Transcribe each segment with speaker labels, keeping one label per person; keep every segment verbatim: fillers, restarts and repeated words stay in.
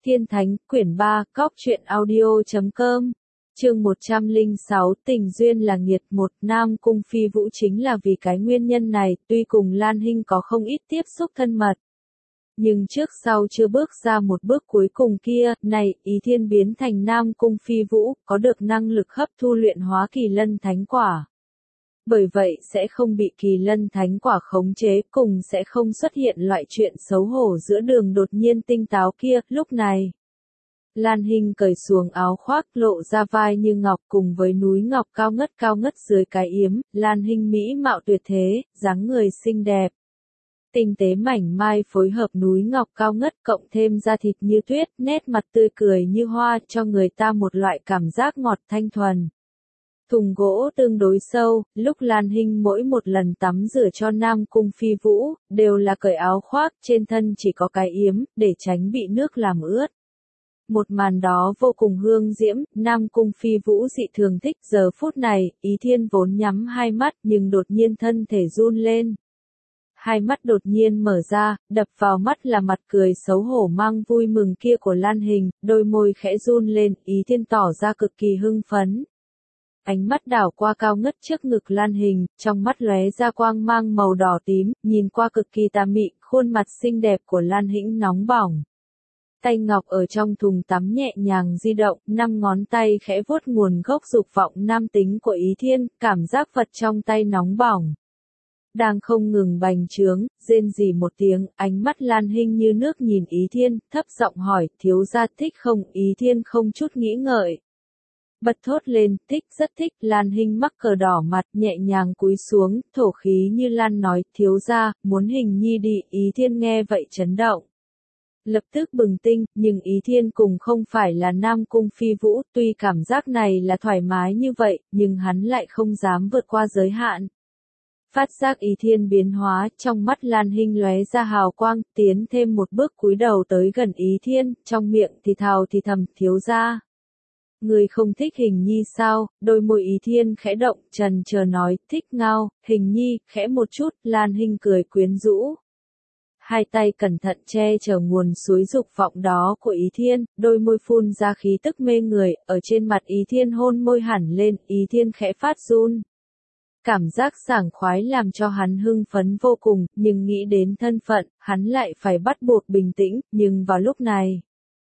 Speaker 1: Thiên Thánh, quyển ba, cóc truyện audio chấm com. Chương một trăm lẻ sáu, tình duyên là nghiệt. Một, Nam Cung Phi Vũ chính là vì cái nguyên nhân này, tuy cùng Lan Hinh có không ít tiếp xúc thân mật. Nhưng trước sau chưa bước ra một bước cuối cùng kia, này, Ý Thiên biến thành Nam Cung Phi Vũ, có được năng lực hấp thu luyện hóa Kỳ Lân Thánh Quả. Bởi vậy sẽ không bị Kỳ Lân Thánh Quả khống chế, cùng sẽ không xuất hiện loại chuyện xấu hổ giữa đường đột nhiên tinh táo kia. Lúc này, Lan Hinh cởi xuồng áo khoác lộ ra vai như ngọc cùng với núi ngọc cao ngất cao ngất dưới cái yếm. Lan Hinh mỹ mạo tuyệt thế, dáng người xinh đẹp, tinh tế mảnh mai phối hợp núi ngọc cao ngất cộng thêm da thịt như tuyết, nét mặt tươi cười như hoa, cho người ta một loại cảm giác ngọt thanh thuần. Thùng gỗ tương đối sâu, lúc Lan Hinh mỗi một lần tắm rửa cho Nam Cung Phi Vũ, đều là cởi áo khoác, trên thân chỉ có cái yếm, để tránh bị nước làm ướt. Một màn đó vô cùng hương diễm, Nam Cung Phi Vũ dị thường thích. Giờ phút này, Ý Thiên vốn nhắm hai mắt nhưng đột nhiên thân thể run lên. Hai mắt đột nhiên mở ra, đập vào mắt là mặt cười xấu hổ mang vui mừng kia của Lan Hinh, đôi môi khẽ run lên, Ý Thiên tỏ ra cực kỳ hưng phấn. Ánh mắt đảo qua cao ngất trước ngực Lan Hinh, trong mắt lóe ra quang mang màu đỏ tím, nhìn qua cực kỳ tà mị, khuôn mặt xinh đẹp của Lan Hinh nóng bỏng. Tay ngọc ở trong thùng tắm nhẹ nhàng di động, năm ngón tay khẽ vuốt nguồn gốc dục vọng nam tính của Ý Thiên, cảm giác vật trong tay nóng bỏng. Đang không ngừng bành trướng, rên rỉ một tiếng, ánh mắt Lan Hinh như nước nhìn Ý Thiên, thấp giọng hỏi, thiếu gia thích không? Ý Thiên không chút nghĩ ngợi. Bật thốt lên, thích, rất thích. Lan Hinh mắc cờ đỏ mặt, nhẹ nhàng cúi xuống, thổ khí như Lan nói, thiếu gia, muốn Hình Nhi đi. Ý Thiên nghe vậy chấn động. Lập tức bừng tinh, nhưng Ý Thiên cùng không phải là Nam Cung Phi Vũ, tuy cảm giác này là thoải mái như vậy, nhưng hắn lại không dám vượt qua giới hạn. Phát giác Ý Thiên biến hóa, trong mắt Lan Hinh lóe ra hào quang, tiến thêm một bước cúi đầu tới gần Ý Thiên, trong miệng thì thào thì thầm, thiếu gia. Người không thích Hình Nhi sao? Đôi môi Ý Thiên khẽ động, trần chờ nói, thích ngao, Hình Nhi, khẽ một chút. Lan Hinh cười quyến rũ. Hai tay cẩn thận che chở nguồn suối dục vọng đó của Ý Thiên, đôi môi phun ra khí tức mê người, ở trên mặt Ý Thiên hôn môi hẳn lên, Ý Thiên khẽ phát run. Cảm giác sảng khoái làm cho hắn hưng phấn vô cùng, nhưng nghĩ đến thân phận, hắn lại phải bắt buộc bình tĩnh, nhưng vào lúc này,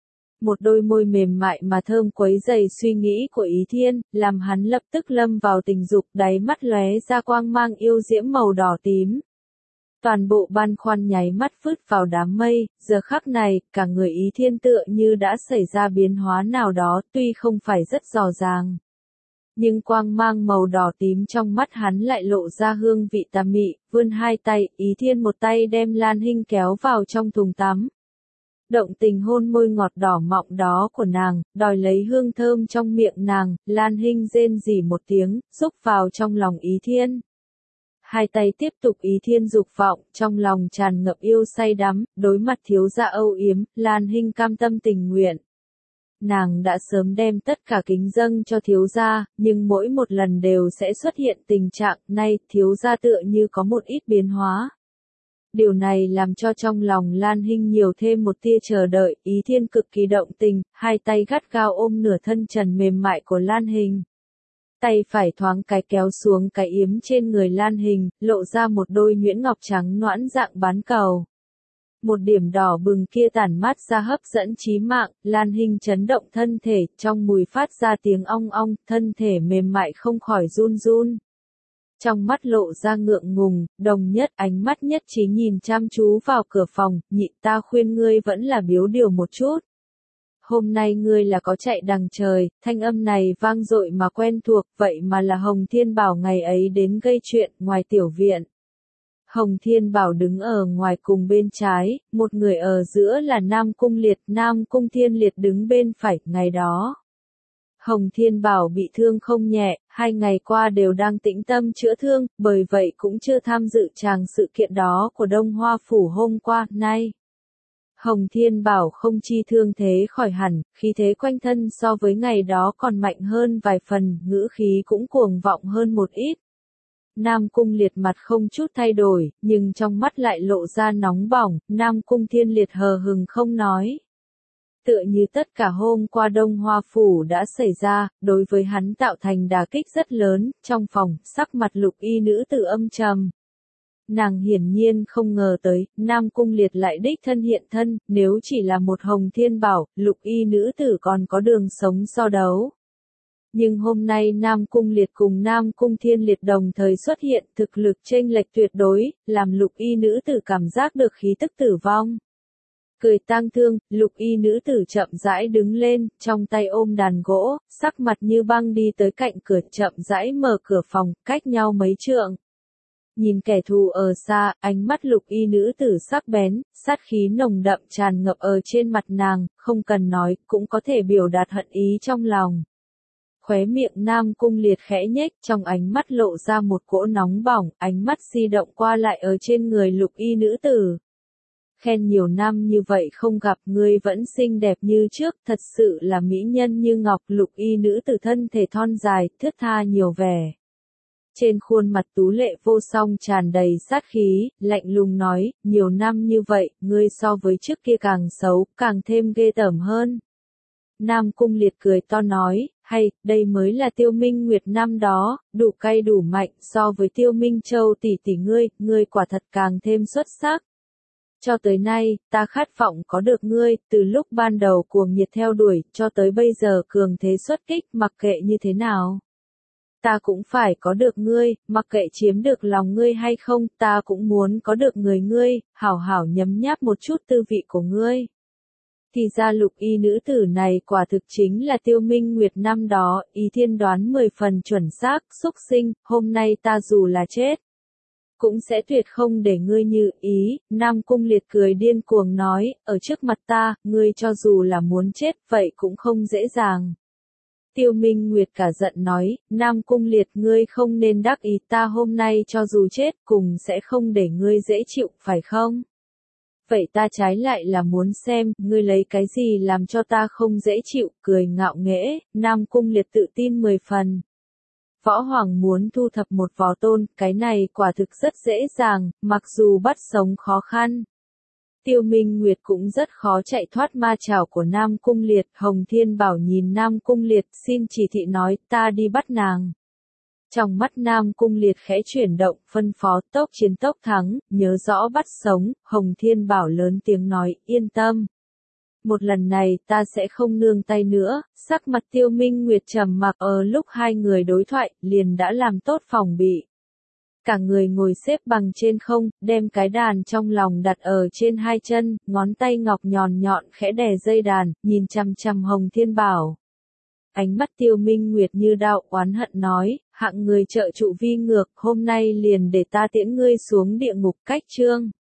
Speaker 1: một đôi môi mềm mại mà thơm quấy dày suy nghĩ của Ý Thiên, làm hắn lập tức lâm vào tình dục, đáy mắt lóe ra quang mang yêu diễm màu đỏ tím. Toàn bộ băn khoăn nháy mắt vứt vào đám mây, giờ khắc này, cả người Ý Thiên tựa như đã xảy ra biến hóa nào đó, tuy không phải rất rõ ràng. Nhưng quang mang màu đỏ tím trong mắt hắn lại lộ ra hương vị tà mị, vươn hai tay, Ý Thiên một tay đem Lan Hinh kéo vào trong thùng tắm. Động tình hôn môi ngọt đỏ mọng đó của nàng, đòi lấy hương thơm trong miệng nàng, Lan Hinh rên rỉ một tiếng, rúc vào trong lòng Ý Thiên. Hai tay tiếp tục Ý Thiên dục vọng, trong lòng tràn ngập yêu say đắm, đối mặt thiếu gia âu yếm, Lan Hinh cam tâm tình nguyện. Nàng đã sớm đem tất cả kính dâng cho thiếu gia, nhưng mỗi một lần đều sẽ xuất hiện tình trạng, nay, thiếu gia tựa như có một ít biến hóa. Điều này làm cho trong lòng Lan Hinh nhiều thêm một tia chờ đợi, Ý Thiên cực kỳ động tình, hai tay gắt gao ôm nửa thân trần mềm mại của Lan Hinh. Tay phải thoáng cái kéo xuống cái yếm trên người Lan Hinh, lộ ra một đôi nhuyễn ngọc trắng nõn dạng bán cầu. Một điểm đỏ bừng kia tản mát ra hấp dẫn chí mạng, Lan Hinh chấn động thân thể, trong mùi phát ra tiếng ong ong, thân thể mềm mại không khỏi run run. Trong mắt lộ ra ngượng ngùng, đồng nhất ánh mắt nhất trí nhìn chăm chú vào cửa phòng, nhị ta khuyên ngươi vẫn là biếu điều một chút. Hôm nay ngươi là có chạy đằng trời, thanh âm này vang dội mà quen thuộc, vậy mà là Hồng Thiên Bảo ngày ấy đến gây chuyện, ngoài tiểu viện. Hồng Thiên Bảo đứng ở ngoài cùng bên trái, một người ở giữa là Nam Cung Liệt, Nam Cung Thiên Liệt đứng bên phải, ngày đó. Hồng Thiên Bảo bị thương không nhẹ, hai ngày qua đều đang tĩnh tâm chữa thương, bởi vậy cũng chưa tham dự tràng sự kiện đó của Đông Hoa Phủ hôm qua, nay. Hồng Thiên Bảo không chi thương thế khỏi hẳn, khí thế quanh thân so với ngày đó còn mạnh hơn vài phần, ngữ khí cũng cuồng vọng hơn một ít. Nam Cung Liệt mặt không chút thay đổi, nhưng trong mắt lại lộ ra nóng bỏng, Nam Cung Thiên Liệt hờ hừng không nói. Tựa như tất cả hôm qua Đông Hoa Phủ đã xảy ra, đối với hắn tạo thành đả kích rất lớn, trong phòng, sắc mặt lục y nữ tử âm trầm. Nàng hiển nhiên không ngờ tới, Nam Cung Liệt lại đích thân hiện thân, nếu chỉ là một hồng thiên bảo, lục y nữ tử còn có đường sống so đấu. Nhưng hôm nay Nam Cung Liệt cùng Nam Cung Thiên Liệt đồng thời xuất hiện, thực lực chênh lệch tuyệt đối, làm lục y nữ tử cảm giác được khí tức tử vong. Cười tang thương, lục y nữ tử chậm rãi đứng lên, trong tay ôm đàn gỗ, sắc mặt như băng đi tới cạnh cửa, chậm rãi mở cửa phòng, cách nhau mấy trượng. Nhìn kẻ thù ở xa, ánh mắt lục y nữ tử sắc bén, sát khí nồng đậm tràn ngập ở trên mặt nàng, không cần nói, cũng có thể biểu đạt hận ý trong lòng. Khóe miệng Nam Cung Liệt khẽ nhếch, trong ánh mắt lộ ra một cỗ nóng bỏng, ánh mắt di động qua lại ở trên người lục y nữ tử. Khen nhiều năm như vậy không gặp, ngươi vẫn xinh đẹp như trước, thật sự là mỹ nhân như ngọc. Lục y nữ tử thân thể thon dài, thướt tha nhiều vẻ. Trên khuôn mặt tú lệ vô song tràn đầy sát khí, lạnh lùng nói, nhiều năm như vậy, ngươi so với trước kia càng xấu, càng thêm ghê tởm hơn. Nam Cung Liệt cười to nói, hay, đây mới là Tiêu Minh Nguyệt năm đó, đủ cay đủ mạnh, so với Tiêu Minh Châu tỷ tỷ ngươi, ngươi quả thật càng thêm xuất sắc. Cho tới nay, ta khát vọng có được ngươi, từ lúc ban đầu cuồng nhiệt theo đuổi, cho tới bây giờ cường thế xuất kích, mặc kệ như thế nào. Ta cũng phải có được ngươi, mặc kệ chiếm được lòng ngươi hay không, ta cũng muốn có được người ngươi, hảo hảo nhấm nháp một chút tư vị của ngươi. Thì ra lục y nữ tử này quả thực chính là Tiêu Minh Nguyệt năm đó, ý thiên đoán mười phần chuẩn xác, xúc sinh, hôm nay ta dù là chết. Cũng sẽ tuyệt không để ngươi như ý. Nam Cung Liệt cười điên cuồng nói, ở trước mặt ta, ngươi cho dù là muốn chết, vậy cũng không dễ dàng. Tiêu Minh Nguyệt cả giận nói, Nam Cung Liệt ngươi không nên đắc ý, ta hôm nay cho dù chết, cùng sẽ không để ngươi dễ chịu, phải không? Vậy ta trái lại là muốn xem, ngươi lấy cái gì làm cho ta không dễ chịu, cười ngạo nghễ. Nam Cung Liệt tự tin mười phần. Võ Hoàng muốn thu thập một võ tôn, cái này quả thực rất dễ dàng, mặc dù bắt sống khó khăn. Tiêu Minh Nguyệt cũng rất khó chạy thoát ma chảo của Nam Cung Liệt. Hồng Thiên Bảo nhìn Nam Cung Liệt, xin chỉ thị nói, ta đi bắt nàng. Trong mắt Nam Cung Liệt khẽ chuyển động, phân phó tốc chiến tốc thắng, nhớ rõ bắt sống. Hồng Thiên Bảo lớn tiếng nói, yên tâm. Một lần này ta sẽ không nương tay nữa. Sắc mặt Tiêu Minh Nguyệt trầm mặc, ở lúc hai người đối thoại, liền đã làm tốt phòng bị. Cả người ngồi xếp bằng trên không, đem cái đàn trong lòng đặt ở trên hai chân, ngón tay ngọc nhọn nhọn khẽ đè dây đàn, nhìn chằm chằm Hồng Thiên Bảo. Ánh mắt Tiêu Minh Nguyệt như đao, oán hận nói, hạng người trợ trụ vi ngược, hôm nay liền để ta tiễn ngươi xuống địa ngục. Cách chương